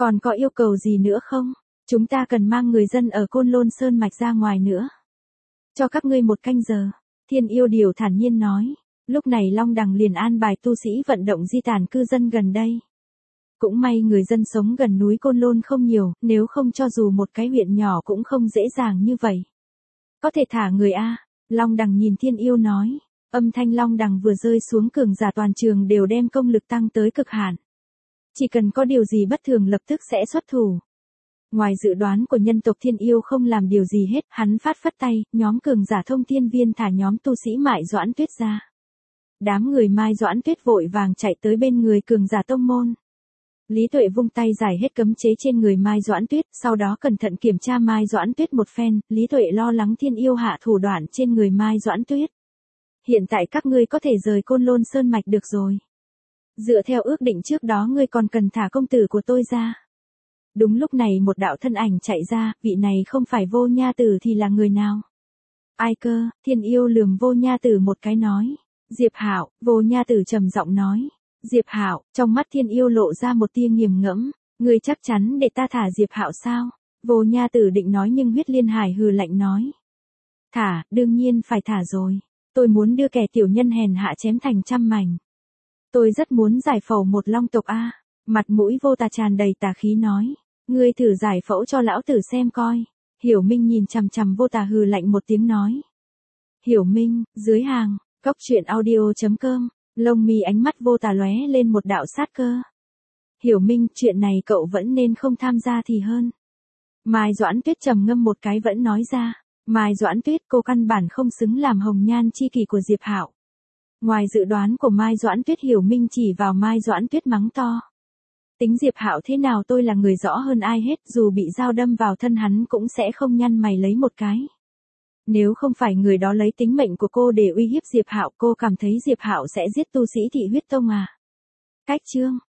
Còn có yêu cầu gì nữa không? Chúng ta cần mang người dân ở Côn Lôn Sơn Mạch ra ngoài nữa. Cho các ngươi 1 canh giờ. Thiên Yêu Điều thản nhiên nói. Lúc này Long Đằng liền an bài tu sĩ vận động di tản cư dân gần đây. Cũng may người dân sống gần núi Côn Lôn không nhiều, nếu không cho dù một cái huyện nhỏ cũng không dễ dàng như vậy. Có thể thả người a? Long Đằng nhìn Thiên Yêu nói. Âm thanh Long Đằng vừa rơi xuống, cường giả toàn trường đều đem công lực tăng tới cực hạn. Chỉ cần có điều gì bất thường lập tức sẽ xuất thủ. Ngoài dự đoán của nhân tộc Thiên Yêu không làm điều gì hết, hắn phất tay, nhóm cường giả Thông Thiên Viên thả nhóm tu sĩ Mại Doãn Tuyết ra. Đám người Mai Doãn Tuyết vội vàng chạy tới bên người cường giả tông môn. Lý Tuệ vung tay giải hết cấm chế trên người Mai Doãn Tuyết, sau đó cẩn thận kiểm tra Mai Doãn Tuyết một phen, Lý Tuệ lo lắng Thiên Yêu hạ thủ đoạn trên người Mai Doãn Tuyết. Hiện tại các ngươi có thể rời Côn Lôn Sơn Mạch được rồi. Dựa theo ước định trước đó ngươi còn cần thả công tử của tôi ra. Đúng lúc này một đạo thân ảnh chạy ra, vị này không phải Vô Nha Tử thì là người nào? Ai cơ? Thiên Yêu lườm Vô Nha Tử một cái nói. Diệp Hạo. Vô Nha Tử trầm giọng nói. Diệp Hạo. Trong mắt Thiên Yêu lộ ra một tia nghiền ngẫm. Ngươi chắc chắn để ta thả Diệp Hạo sao? Vô Nha Tử định nói nhưng Huyết Liên Hải hừ lạnh nói. Thả, đương nhiên phải thả rồi. Tôi muốn đưa kẻ tiểu nhân hèn hạ chém thành trăm mảnh. Tôi rất muốn giải phẫu một long tộc a. Mặt mũi Vô Tà tràn đầy tà khí nói. Ngươi thử giải phẫu cho lão tử xem coi. Hiểu Minh nhìn chằm chằm Vô Tà hừ lạnh một tiếng nói. Hiểu Minh, dưới hàng, cóc truyện audio.com, lông mi ánh mắt Vô Tà lóe lên một đạo sát cơ. Hiểu Minh, chuyện này cậu vẫn nên không tham gia thì hơn. Mai Doãn Tuyết trầm ngâm một cái vẫn nói ra. Mai Doãn Tuyết, cô căn bản không xứng làm hồng nhan chi kỷ của Diệp Hạo. Ngoài dự đoán của Mai Doãn Tuyết, Hiểu Minh chỉ vào Mai Doãn Tuyết mắng to. Tính Diệp Hạo thế nào tôi là người rõ hơn ai hết, dù bị dao đâm vào thân hắn cũng sẽ không nhăn mày lấy một cái. Nếu không phải người đó lấy tính mệnh của cô để uy hiếp Diệp Hạo, cô cảm thấy Diệp Hạo sẽ giết tu sĩ Thị Huyết Tông à? Cách chương